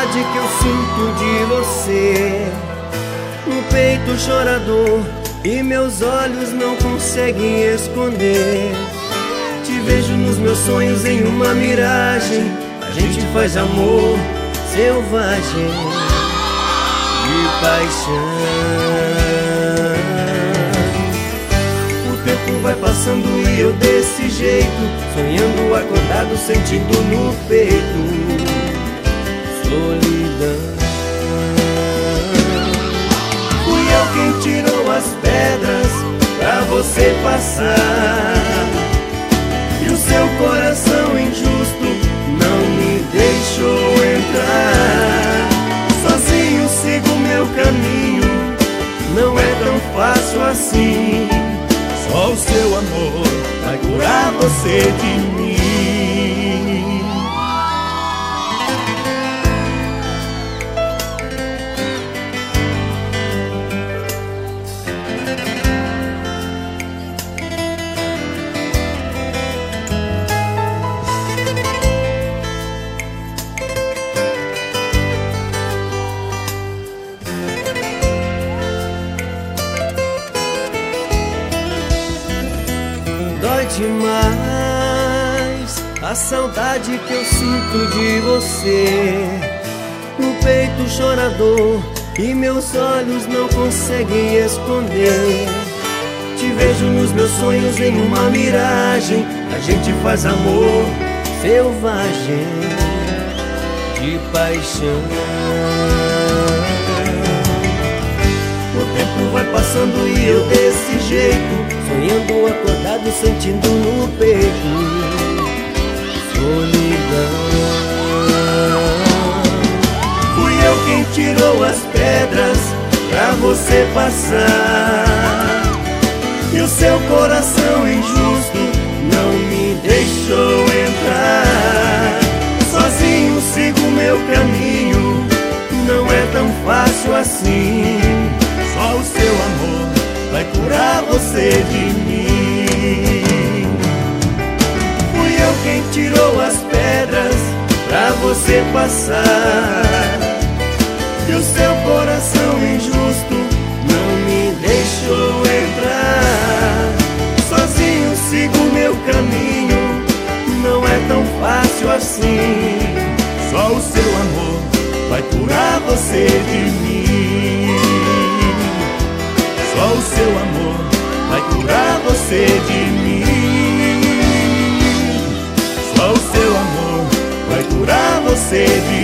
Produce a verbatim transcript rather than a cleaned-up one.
saudade que eu sinto de você, um peito chorador e meus olhos não conseguem esconder. Te vejo nos meus sonhos em uma miragem, a gente faz amor selvagem de paixão. O tempo vai passando e eu desse jeito, sonhando acordado, sentindo no peito solidão. Fui eu quem tirou as pedras pra você passar, e o seu coração injusto não me deixou entrar. Sozinho sigo meu caminho, não é tão fácil assim. Só o seu amor vai curar você de mim. Dói demais a saudade que eu sinto de você, no peito chorador e meus olhos não conseguem esconder. Te vejo nos meus sonhos em uma miragem, a gente faz amor selvagem de paixão. O tempo vai passando e eu desse jeito, sonhando acordado, sentindo no peito solidão. Fui eu quem tirou as pedras pra você passar, e o seu coração injusto não me deixou entrar. Sozinho sigo meu caminho, não é tão fácil assim. Só o seu amor vai curar você de mim. Fui eu quem tirou as pedras pra você passar, e o seu coração injusto não me deixou entrar. Sozinho sigo meu caminho, não é tão fácil assim. Só o seu amor vai curar você de mim. Só o seu amor vai curar você de mim. Só o seu amor vai curar você de mim.